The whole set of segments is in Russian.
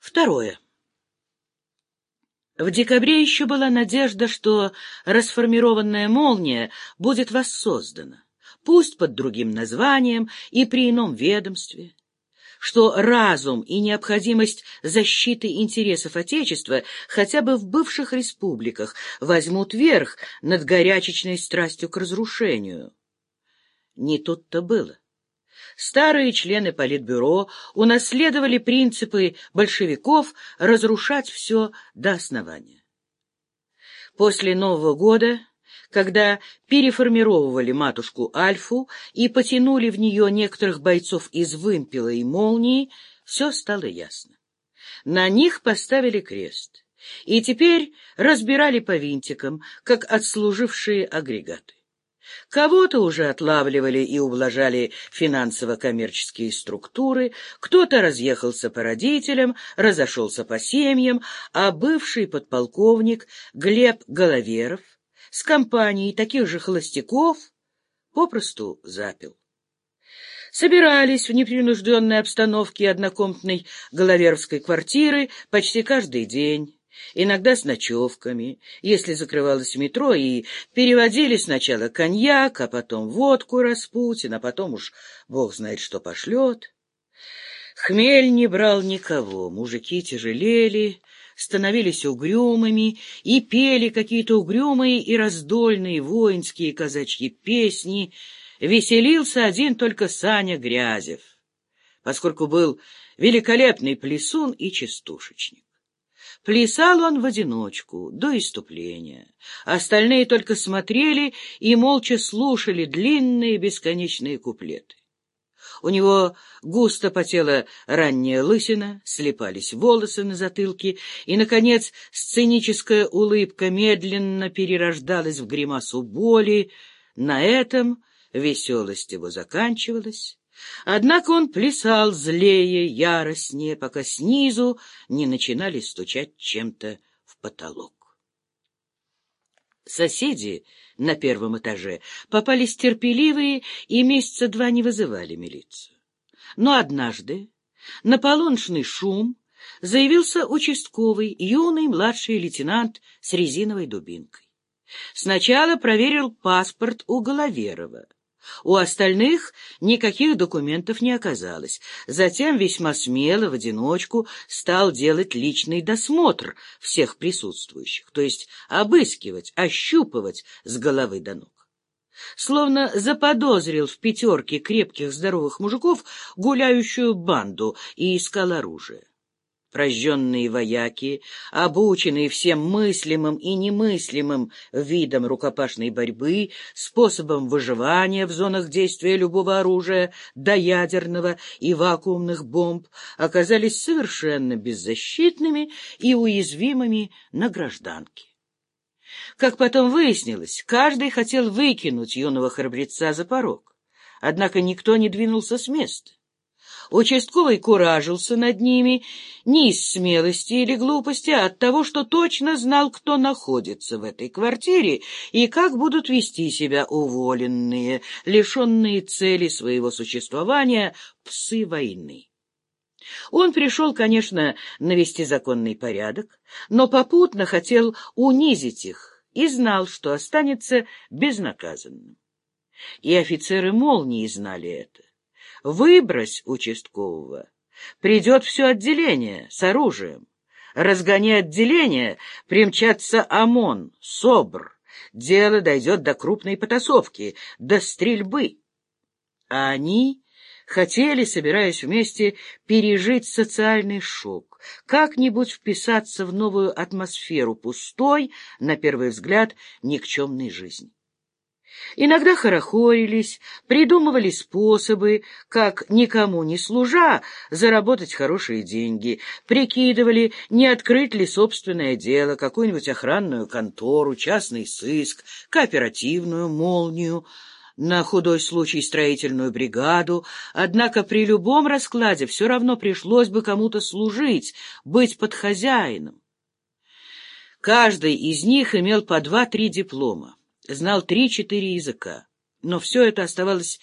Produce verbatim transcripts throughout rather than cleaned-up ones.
Второе. В декабре еще была надежда, что расформированная «Молния» будет воссоздана, пусть под другим названием и при ином ведомстве, что разум и необходимость защиты интересов Отечества хотя бы в бывших республиках возьмут верх над горячечной страстью к разрушению. Не тут-то было. Старые члены Политбюро унаследовали принципы большевиков разрушать все до основания. После Нового года, когда переформировывали матушку Альфу и потянули в нее некоторых бойцов из «Вымпела» и «Молнии», все стало ясно. На них поставили крест, и теперь разбирали по винтикам, как отслужившие агрегаты. Кого-то уже отлавливали и ублажали финансово-коммерческие структуры, кто-то разъехался по родителям, разошелся по семьям, а бывший подполковник Глеб Головеров с компанией таких же холостяков попросту запил. Собирались в непринужденной обстановке однокомнатной головеровской квартиры почти каждый день, иногда с ночевками, если закрывалось метро, и переводили сначала коньяк, а потом водку Распутин, а потом уж бог знает что пошлет. Хмель не брал никого, мужики тяжелели, становились угрюмыми и пели какие-то угрюмые и раздольные воинские казачьи песни. Веселился один только Саня Грязев, поскольку был великолепный плясун и частушечник. Плясал он в одиночку, до исступления. Остальные только смотрели и молча слушали длинные бесконечные куплеты. У него густо потела ранняя лысина, слипались волосы на затылке, и, наконец, сценическая улыбка медленно перерождалась в гримасу боли. На этом веселость его заканчивалась. Однако он плясал злее, яростнее, пока снизу не начинали стучать чем-то в потолок. Соседи на первом этаже попались терпеливые и месяца два не вызывали милицию. Но однажды на полуночный шум заявился участковый, юный младший лейтенант с резиновой дубинкой. Сначала проверил паспорт у Головерова. У остальных никаких документов не оказалось. Затем весьма смело, в одиночку, стал делать личный досмотр всех присутствующих, то есть обыскивать, ощупывать с головы до ног. Словно заподозрил в пятерке крепких здоровых мужиков гуляющую банду и искал оружие. Прожженные вояки, обученные всем мыслимым и немыслимым видам рукопашной борьбы, способом выживания в зонах действия любого оружия, до ядерного и вакуумных бомб, оказались совершенно беззащитными и уязвимыми на гражданке. Как потом выяснилось, каждый хотел выкинуть юного храбреца за порог, однако никто не двинулся с места. Участковый куражился над ними не из смелости или глупости, а от того, что точно знал, кто находится в этой квартире и как будут вести себя уволенные, лишенные цели своего существования псы войны. Он пришел, конечно, навести законный порядок, но попутно хотел унизить их и знал, что останется безнаказанным. И офицеры «Молнии» знали это. Выбрось участкового, придет все отделение с оружием. Разгони отделение, примчатся ОМОН, СОБР. Дело дойдет до крупной потасовки, до стрельбы. А они хотели, собираясь вместе, пережить социальный шок, как-нибудь вписаться в новую атмосферу пустой, на первый взгляд, никчемной жизни. Иногда хорохорились, придумывали способы, как, никому не служа, заработать хорошие деньги, прикидывали, не открыть ли собственное дело, какую-нибудь охранную контору, частный сыск, кооперативную «Молнию», на худой случай строительную бригаду, однако при любом раскладе все равно пришлось бы кому-то служить, быть под хозяином. Каждый из них имел по два-три диплома, знал три-четыре языка, но все это оставалось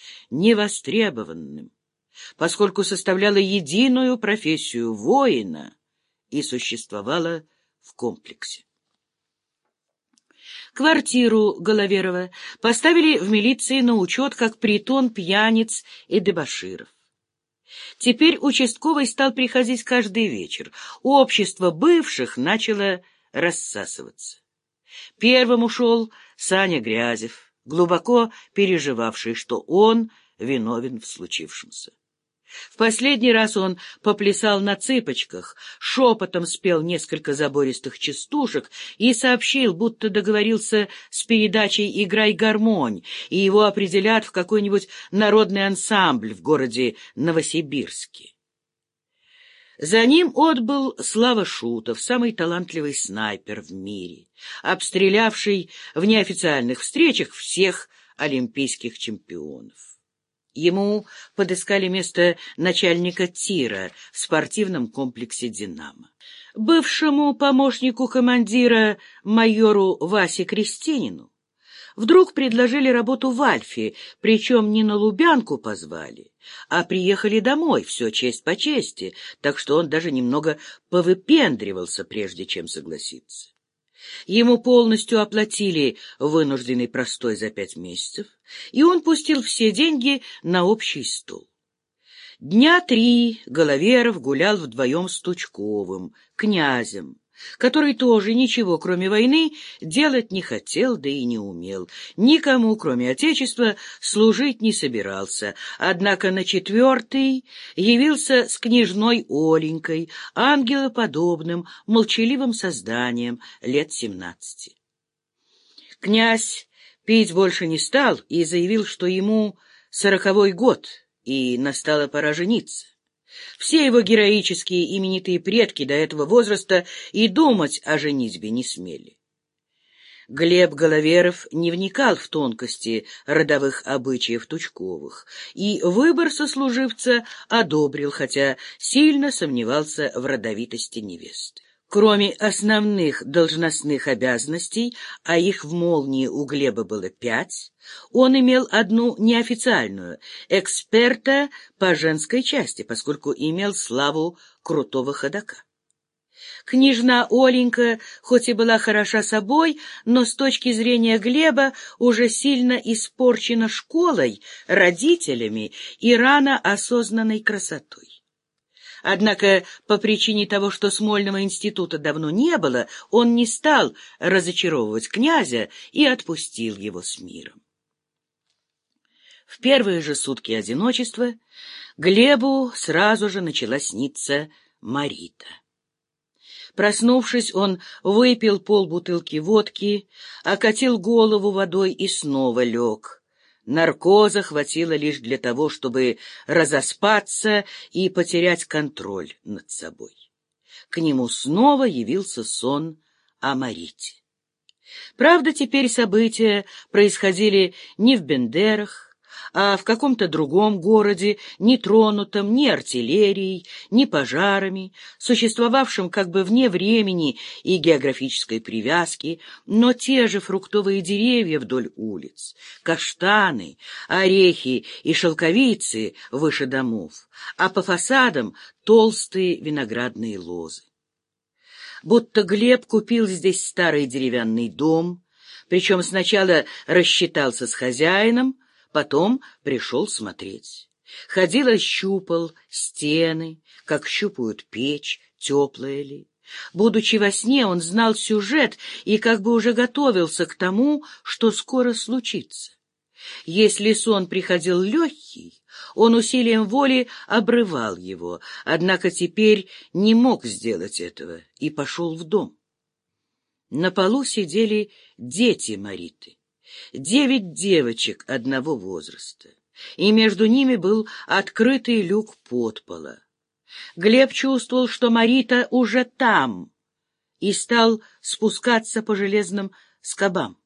невостребованным, поскольку составляло единую профессию воина и существовала в комплексе. Квартиру Головерова поставили в милиции на учет как притон пьяниц и дебоширов. Теперь участковый стал приходить каждый вечер. Общество бывших начало рассасываться. Первым ушел Саня Грязев, глубоко переживавший, что он виновен в случившемся. В последний раз он поплясал на цыпочках, шепотом спел несколько забористых частушек и сообщил, будто договорился с передачей «Играй гармонь», и его определят в какой-нибудь народный ансамбль в городе Новосибирске. За ним отбыл Слава Шутов, самый талантливый снайпер в мире, обстрелявший в неофициальных встречах всех олимпийских чемпионов. Ему подыскали место начальника тира в спортивном комплексе «Динамо». Бывшему помощнику командира майору Васе Крестинину вдруг предложили работу в Альфе, причем не на Лубянку позвали, а приехали домой, все честь по чести, так что он даже немного повыпендривался, прежде чем согласиться. Ему полностью оплатили вынужденный простой за пять месяцев, и он пустил все деньги на общий стол. Дня три Головеров гулял вдвоем с Тучковым, князем, который тоже ничего, кроме войны, делать не хотел, да и не умел. Никому, кроме Отечества, служить не собирался. Однако на четвертый явился с княжной Оленькой, ангелоподобным, молчаливым созданием лет семнадцати. Князь пить больше не стал и заявил, что ему сороковой год, и настала пора жениться. Все его героические именитые предки до этого возраста и думать о женитьбе не смели. Глеб Головеров не вникал в тонкости родовых обычаев Тучковых и выбор сослуживца одобрил, хотя сильно сомневался в родовитости невесты. Кроме основных должностных обязанностей, а их в «Молнии» у Глеба было пять, он имел одну неофициальную — эксперта по женской части, поскольку имел славу крутого ходока. Княжна Оленька хоть и была хороша собой, но с точки зрения Глеба уже сильно испорчена школой, родителями и рано осознанной красотой. Однако по причине того, что Смольного института давно не было, он не стал разочаровывать князя и отпустил его с миром. В первые же сутки одиночества Глебу сразу же начала сниться Марита. Проснувшись, он выпил полбутылки водки, окатил голову водой и снова лег. Наркоза хватило лишь для того, чтобы разоспаться и потерять контроль над собой. К нему снова явился сон о Марите. Правда, теперь события происходили не в Бендерах, а в каком-то другом городе, не тронутом ни артиллерией, ни пожарами, существовавшем как бы вне времени и географической привязки, но те же фруктовые деревья вдоль улиц, каштаны, орехи и шелковицы выше домов, а по фасадам толстые виноградные лозы. Будто Глеб купил здесь старый деревянный дом, причем сначала рассчитался с хозяином, потом пришел смотреть. Ходил, ощупал стены, как щупают печь, теплая ли. Будучи во сне, он знал сюжет и как бы уже готовился к тому, что скоро случится. Если сон приходил легкий, он усилием воли обрывал его, однако теперь не мог сделать этого и пошел в дом. На полу сидели дети Мариты. Девять девочек одного возраста, и между ними был открытый люк подпола. Глеб чувствовал, что Марита уже там, и стал спускаться по железным скобам.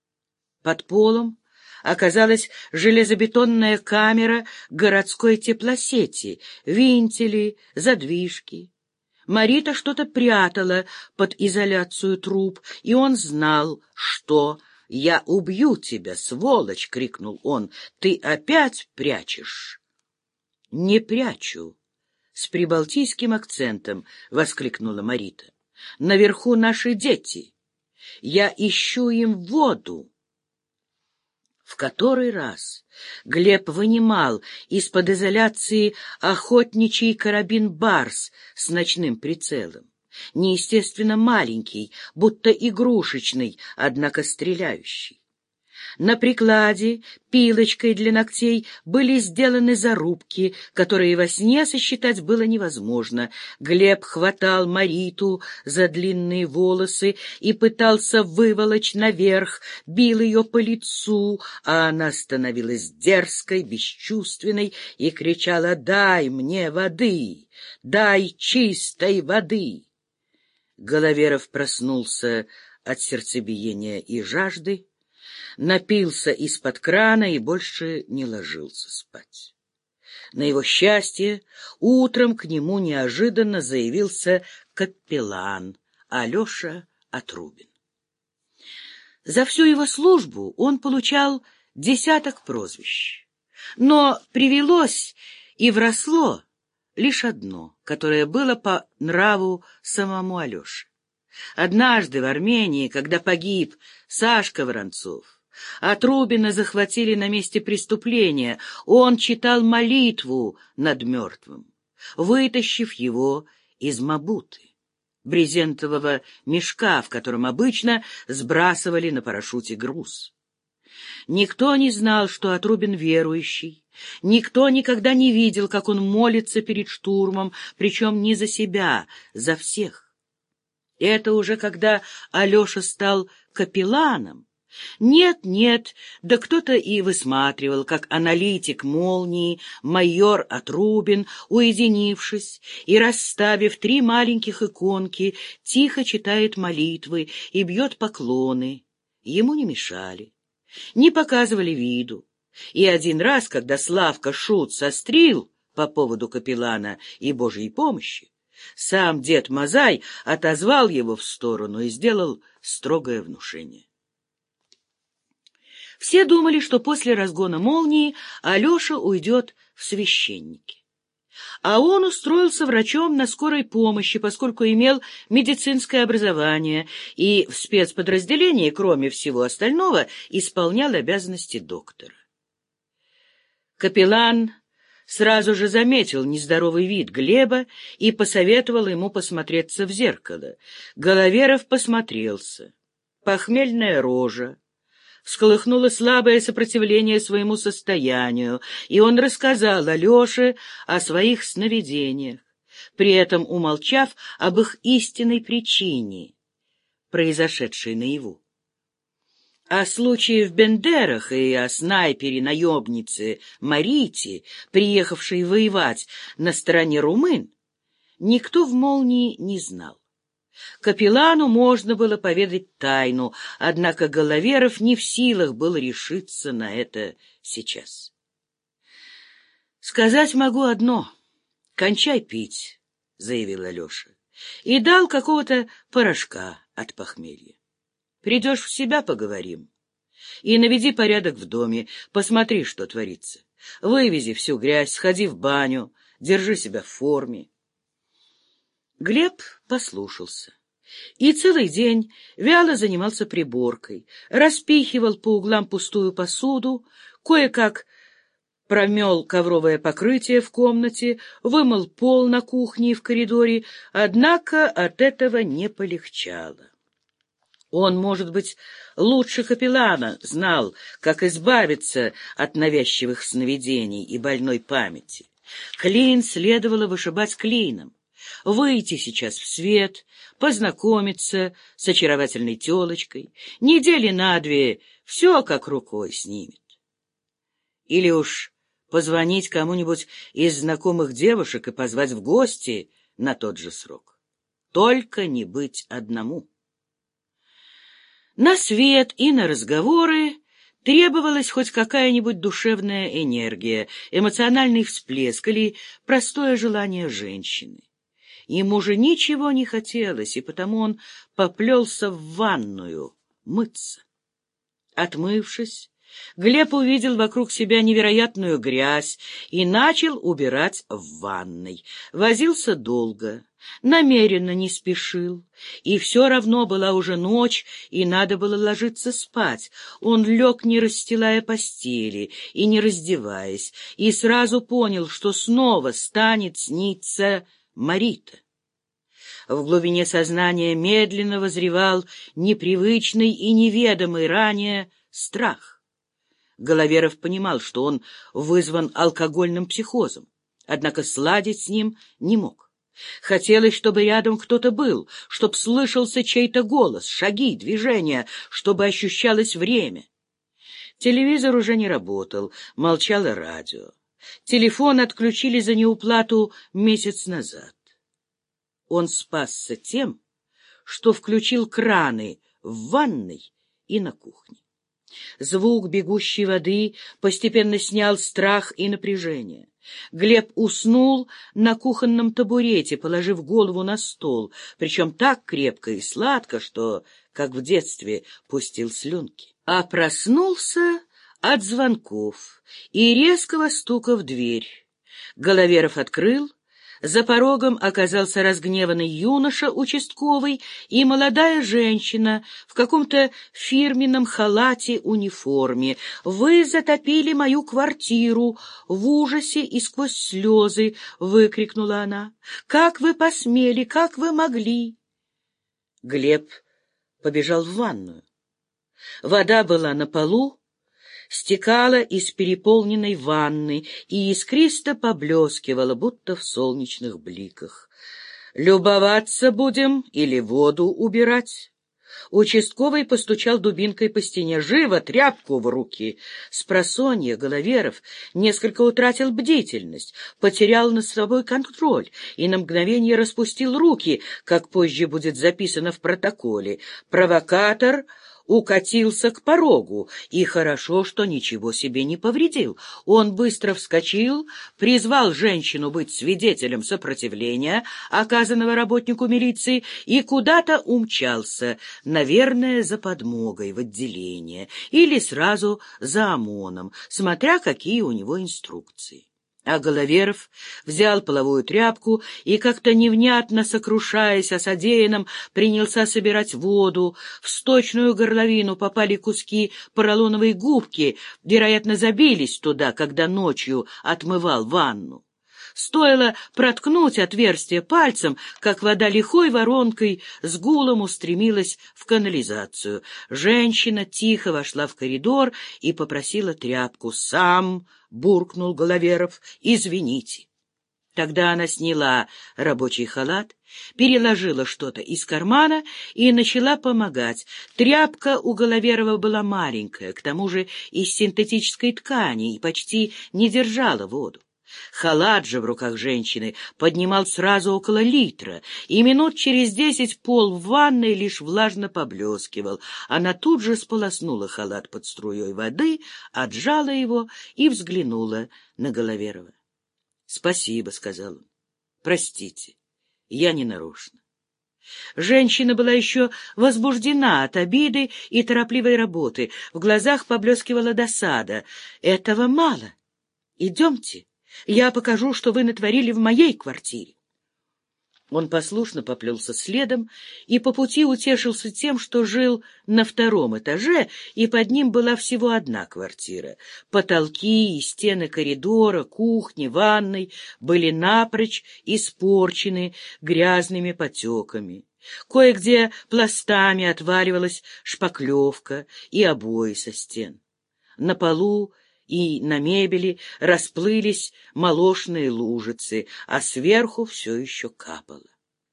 Под полом оказалась железобетонная камера городской теплосети, вентили, задвижки. Марита что-то прятала под изоляцию труб, и он знал, что... «Я убью тебя, сволочь!» — крикнул он. «Ты опять прячешь?» «Не прячу», — с прибалтийским акцентом, — воскликнула Марита. — Наверху наши дети. Я ищу им воду. В который раз Глеб вынимал из-под изоляции охотничий карабин «Барс» с ночным прицелом. Неестественно маленький, будто игрушечный, однако стреляющий. На прикладе пилочкой для ногтей были сделаны зарубки, которые во сне сосчитать было невозможно. Глеб хватал Мариту за длинные волосы и пытался выволочь наверх, бил ее по лицу, а она становилась дерзкой, бесчувственной и кричала: «Дай мне воды! Дай чистой воды!» Головеров проснулся от сердцебиения и жажды, напился из-под крана и больше не ложился спать. На его счастье, утром к нему неожиданно заявился капеллан Алеша Отрубин. За всю его службу он получал десяток прозвищ, но привелось и вросло лишь одно, которое было по нраву самому Алёше. Однажды в Армении, когда погиб Сашка Воронцов, Отрубина захватили на месте преступления, он читал молитву над мертвым, вытащив его из мабуты, брезентового мешка, в котором обычно сбрасывали на парашюте груз. Никто не знал, что Отрубин верующий, никто никогда не видел, как он молится перед штурмом, причем не за себя, за всех. Это уже когда Алеша стал капелланом. Нет-нет, да кто-то и высматривал, как аналитик «Молнии» майор Отрубин, уединившись и расставив три маленьких иконки, тихо читает молитвы и бьет поклоны. Ему не мешали, не показывали виду. И один раз, когда Славка шут сострил по поводу капеллана и Божьей помощи, сам дед Мазай отозвал его в сторону и сделал строгое внушение. Все думали, что после разгона «Молнии» Алеша уйдет в священники. А он устроился врачом на скорой помощи, поскольку имел медицинское образование и в спецподразделении, кроме всего остального, исполнял обязанности доктора. Капеллан сразу же заметил нездоровый вид Глеба и посоветовал ему посмотреться в зеркало. Головеров посмотрелся. Похмельная рожа всколыхнуло слабое сопротивление своему состоянию, и он рассказал Алёше о своих сновидениях, при этом умолчав об их истинной причине, произошедшей наяву. О случае в Бендерах и о снайпере-наемнице Марите, приехавшей воевать на стороне румын, никто в «Молнии» не знал. Капеллану можно было поведать тайну, однако Головеров не в силах был решиться на это сейчас. — Сказать могу одно: кончай пить, — заявил Алеша, и дал какого-то порошка от похмелья. Придешь в себя — поговорим. И наведи порядок в доме, посмотри, что творится. Вывези всю грязь, сходи в баню, держи себя в форме. Глеб послушался и целый день вяло занимался приборкой, распихивал по углам пустую посуду, кое-как промел ковровое покрытие в комнате, вымыл пол на кухне и в коридоре, однако от этого не полегчало. Он, может быть, лучше капеллана знал, как избавиться от навязчивых сновидений и больной памяти. Клин следовало вышибать клином. Выйти сейчас в свет, познакомиться с очаровательной телочкой, недели на две все как рукой снимет. Или уж позвонить кому-нибудь из знакомых девушек и позвать в гости на тот же срок. Только не быть одному. На свет и на разговоры требовалась хоть какая-нибудь душевная энергия, эмоциональный всплеск или простое желание женщины. Ему же ничего не хотелось, и потому он поплелся в ванную мыться. Отмывшись Глеб увидел вокруг себя невероятную грязь и начал убирать в ванной. Возился долго, намеренно не спешил, и все равно была уже ночь, и надо было ложиться спать. Он лег, не расстилая постели и не раздеваясь, и сразу понял, что снова станет сниться Марита. В глубине сознания медленно возревал непривычный и неведомый ранее страх. Головеров понимал, что он вызван алкогольным психозом, однако сладить с ним не мог. Хотелось, чтобы рядом кто-то был, чтобы слышался чей-то голос, шаги, движения, чтобы ощущалось время. Телевизор уже не работал, молчало радио. Телефон отключили за неуплату месяц назад. Он спасся тем, что включил краны в ванной и на кухне. Звук бегущей воды постепенно снял страх и напряжение. Глеб уснул на кухонном табурете, положив голову на стол, причем так крепко и сладко, что, как в детстве, пустил слюнки. А проснулся от звонков и резкого стука в дверь. Головеров открыл. За порогом оказался разгневанный юноша участковый и молодая женщина в каком-то фирменном халате-униформе. «Вы затопили мою квартиру!» — в ужасе и сквозь слезы выкрикнула она. «Как вы посмели? Как вы могли?» Глеб побежал в ванную. Вода была на полу, стекала из переполненной ванны и искристо поблескивала, будто в солнечных бликах. «Любоваться будем или воду убирать?» Участковый постучал дубинкой по стене. «Живо, тряпку в руки!» Спросонья Головеров несколько утратил бдительность, потерял над собой контроль и на мгновение распустил руки, как позже будет записано в протоколе. Провокатор укатился к порогу, и хорошо, что ничего себе не повредил. Он быстро вскочил, призвал женщину быть свидетелем сопротивления, оказанного работнику милиции, и куда-то умчался, наверное, за подмогой в отделение или сразу за ОМОНом, смотря какие у него инструкции. А Головеров взял половую тряпку и, как-то невнятно сокрушаясь о содеянном, принялся собирать воду. В сточную горловину попали куски поролоновой губки, вероятно, забились туда, когда ночью отмывал ванну. Стоило проткнуть отверстие пальцем, как вода лихой воронкой с гулом устремилась в канализацию. Женщина тихо вошла в коридор и попросила тряпку. «Сам!» — буркнул Головеров. «Извините». Тогда она сняла рабочий халат, переложила что-то из кармана и начала помогать. Тряпка у Головерова была маленькая, к тому же из синтетической ткани, и почти не держала воду. Халат же в руках женщины поднимал сразу около литра, и минут через десять пол в ванной лишь влажно поблескивал. Она тут же сполоснула халат под струей воды, отжала его и взглянула на Головерова. «Спасибо», — сказал он. «Простите, я не нарочно». Женщина была еще возбуждена от обиды и торопливой работы. В глазах поблескивала досада. «Этого мало. Идемте. Я покажу, что вы натворили в моей квартире». Он послушно поплелся следом и по пути утешился тем, что жил на втором этаже, и под ним была всего одна квартира. Потолки и стены коридора, кухни, ванной были напрочь испорчены грязными потеками. Кое-где пластами отваливалась шпаклевка и обои со стен. На полу и на мебели расплылись молочные лужицы, а сверху все еще капало.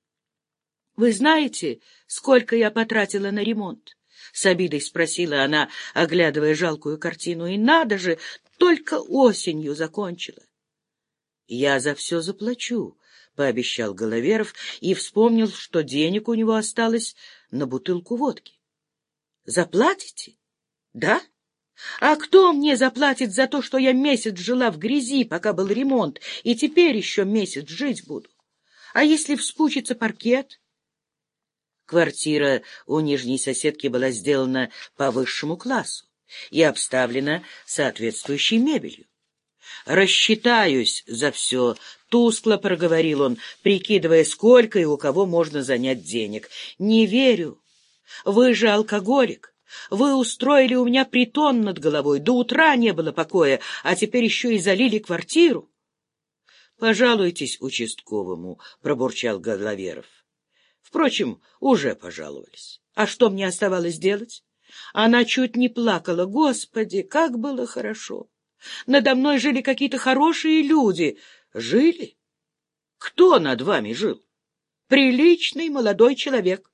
«Вы знаете, сколько я потратила на ремонт?» — с обидой спросила она, оглядывая жалкую картину. «И надо же, только осенью закончила». «Я за все заплачу», — пообещал Головеров и вспомнил, что денег у него осталось на бутылку водки. «Заплатите? Да? А кто мне заплатит за то, что я месяц жила в грязи, пока был ремонт, и теперь еще месяц жить буду? А если вспучится паркет?» Квартира у нижней соседки была сделана по высшему классу. и обставлена соответствующей мебелью. «Рассчитаюсь за все», — тускло проговорил он, прикидывая, сколько и у кого можно занять денег. «Не верю. Вы же алкоголик. Вы устроили у меня притон над головой. До утра не было покоя, а теперь еще и залили квартиру». «Пожалуйтесь участковому», — пробурчал Головеров. Впрочем, уже пожаловались. А что мне оставалось делать? Она чуть не плакала. Господи, как было хорошо! Надо мной жили какие-то хорошие люди. Жили? Кто над вами жил? Приличный молодой человек.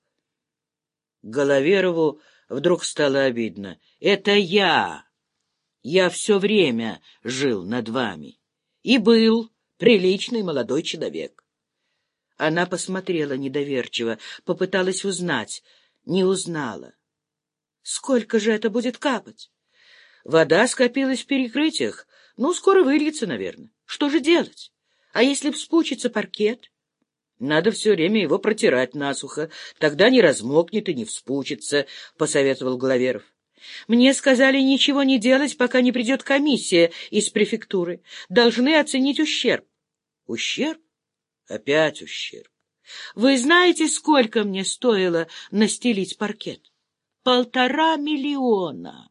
Головерову вдруг стало обидно. Это я. Я все время жил над вами. И был приличный молодой человек. Она посмотрела недоверчиво, попыталась узнать. Не узнала. Сколько же это будет капать? Вода скопилась в перекрытиях. Ну, скоро выльется, наверное. Что же делать? А если вспучится паркет? Надо все время его протирать насухо. Тогда не размокнет и не вспучится, — посоветовал Головеров. Мне сказали ничего не делать, пока не придет комиссия из префектуры. Должны оценить ущерб. Ущерб? Опять ущерб. Вы знаете, сколько мне стоило настелить паркет? Полтора миллиона.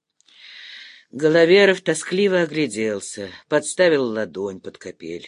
Головеров тоскливо огляделся, подставил ладонь под капель.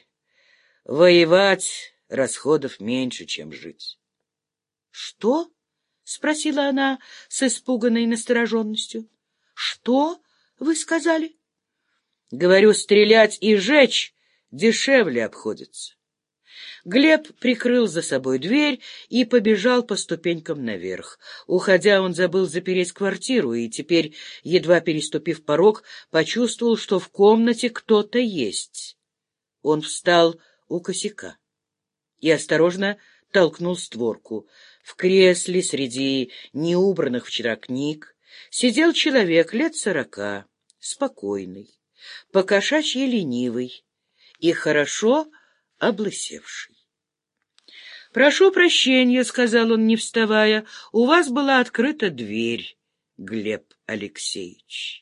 Воевать расходов меньше, чем жить. — Что? — спросила она с испуганной настороженностью. — Что вы сказали? — Говорю, стрелять и жечь дешевле обходится. Глеб прикрыл за собой дверь и побежал по ступенькам наверх. Уходя, он забыл запереть квартиру и теперь, едва переступив порог, почувствовал, что в комнате кто-то есть. Он встал у косяка и осторожно толкнул створку. В кресле среди неубранных вчера книг сидел человек лет сорока, спокойный, покошачьи ленивый и хорошо облысевший. «Прошу прощения», — сказал он, не вставая, — «у вас была открыта дверь, Глеб Алексеевич».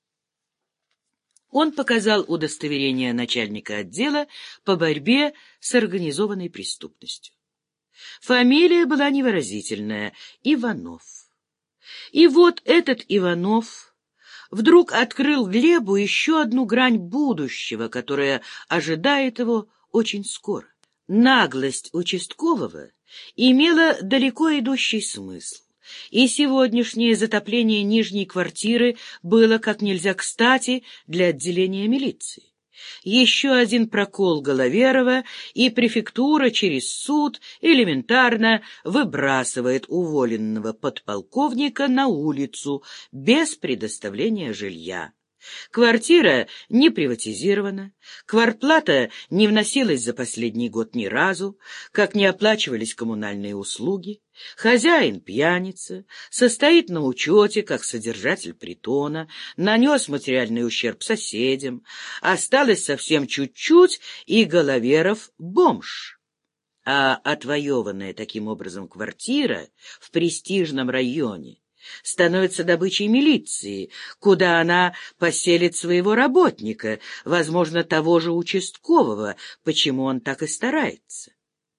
Он показал удостоверение начальника отдела по борьбе с организованной преступностью. Фамилия была невыразительная — Иванов. И вот этот Иванов вдруг открыл Глебу еще одну грань будущего, которая ожидает его очень скоро. Наглость участкового имела далеко идущий смысл, и сегодняшнее затопление нижней квартиры было как нельзя кстати для отделения милиции. Еще один прокол Головерова, и префектура через суд элементарно выбрасывает уволенного подполковника на улицу без предоставления жилья. Квартира не приватизирована, квартплата не вносилась за последний год ни разу, как не оплачивались коммунальные услуги, хозяин пьяница, состоит на учете как содержатель притона, нанес материальный ущерб соседям, осталось совсем чуть-чуть, и Головеров бомж. А отвоеванная таким образом квартира в престижном районе становится добычей милиции, куда она поселит своего работника, возможно, того же участкового, почему он так и старается.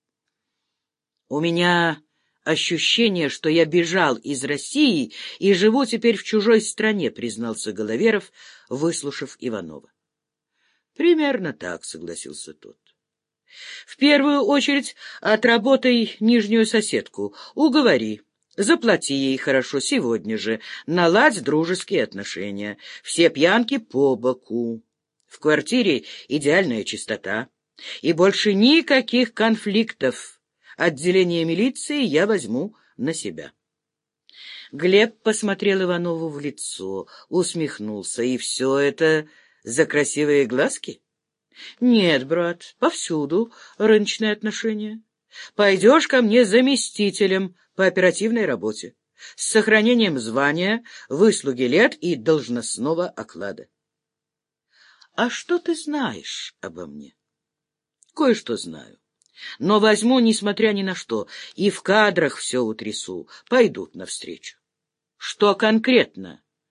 У меня ощущение, что я бежал из России и живу теперь в чужой стране, признался Головеров, выслушав Иванова. Примерно так, согласился тот. В первую очередь отработай нижнюю соседку, уговори. Заплати ей хорошо сегодня же, наладь дружеские отношения. Все пьянки по боку. В квартире идеальная чистота. И больше никаких конфликтов. Отделение милиции я возьму на себя. Глеб посмотрел Иванову в лицо, усмехнулся. И все это за красивые глазки? Нет, брат, повсюду рыночные отношения. Пойдешь ко мне заместителем по оперативной работе, с сохранением звания, выслуги лет и должностного оклада. — А что ты знаешь обо мне? — Кое-что знаю. Но возьму, несмотря ни на что, и в кадрах все утрясу, пойдут навстречу. — Что конкретно?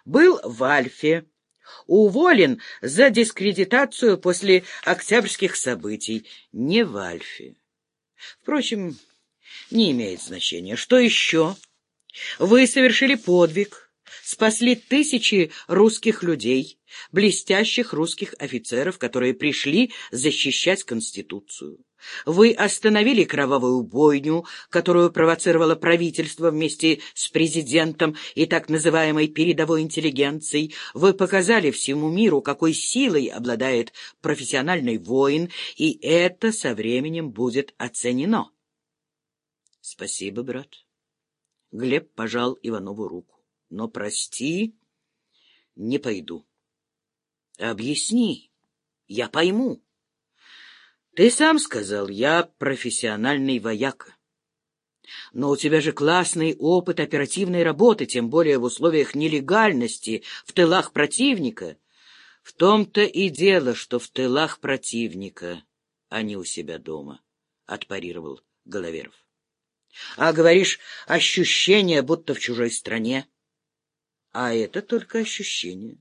Был в Альфе, уволен за дискредитацию после октябрьских событий. Не в Альфе. Впрочем, не имеет значения. Что еще? Вы совершили подвиг, спасли тысячи русских людей, блестящих русских офицеров, которые пришли защищать Конституцию. Вы остановили кровавую бойню, которую провоцировало правительство вместе с президентом и так называемой передовой интеллигенцией. Вы показали всему миру, какой силой обладает профессиональный воин, и это со временем будет оценено. Спасибо, брат. Глеб пожал Иванову руку. Но прости, не пойду. Объясни, я пойму. Ты сам сказал, я профессиональный вояка. Но у тебя же классный опыт оперативной работы, тем более в условиях нелегальности, в тылах противника. В том-то и дело, что в тылах противника, а не у себя дома, — отпарировал Головеров. А говоришь, ощущение, будто в чужой стране. А это только ощущение.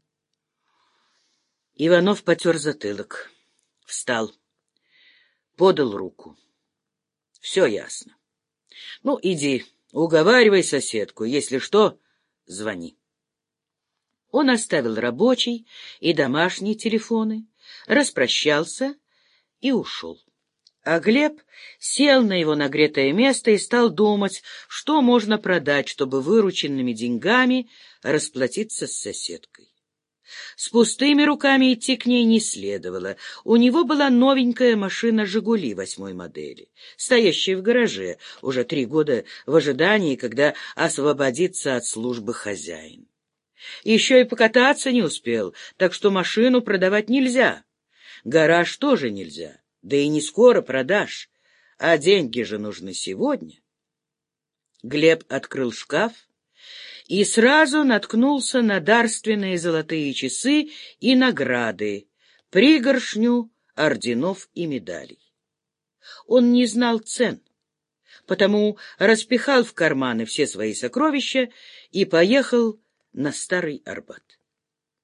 Иванов потер затылок, встал, подал руку. Все ясно. Ну, иди, уговаривай соседку, если что, звони. Он оставил рабочий и домашние телефоны, распрощался и ушел. А Глеб сел на его нагретое место и стал думать, что можно продать, чтобы вырученными деньгами расплатиться с соседкой. С пустыми руками идти к ней не следовало. У него была новенькая машина «Жигули» восьмой модели, стоящая в гараже уже три года в ожидании, когда освободится от службы хозяин. Еще и покататься не успел, так что машину продавать нельзя. Гараж тоже нельзя, да и не скоро продашь, а деньги же нужны сегодня. Глеб открыл шкаф и сразу наткнулся на дарственные золотые часы и награды, пригоршню орденов и медалей. Он не знал цен, потому распихал в карманы все свои сокровища и поехал на Старый Арбат.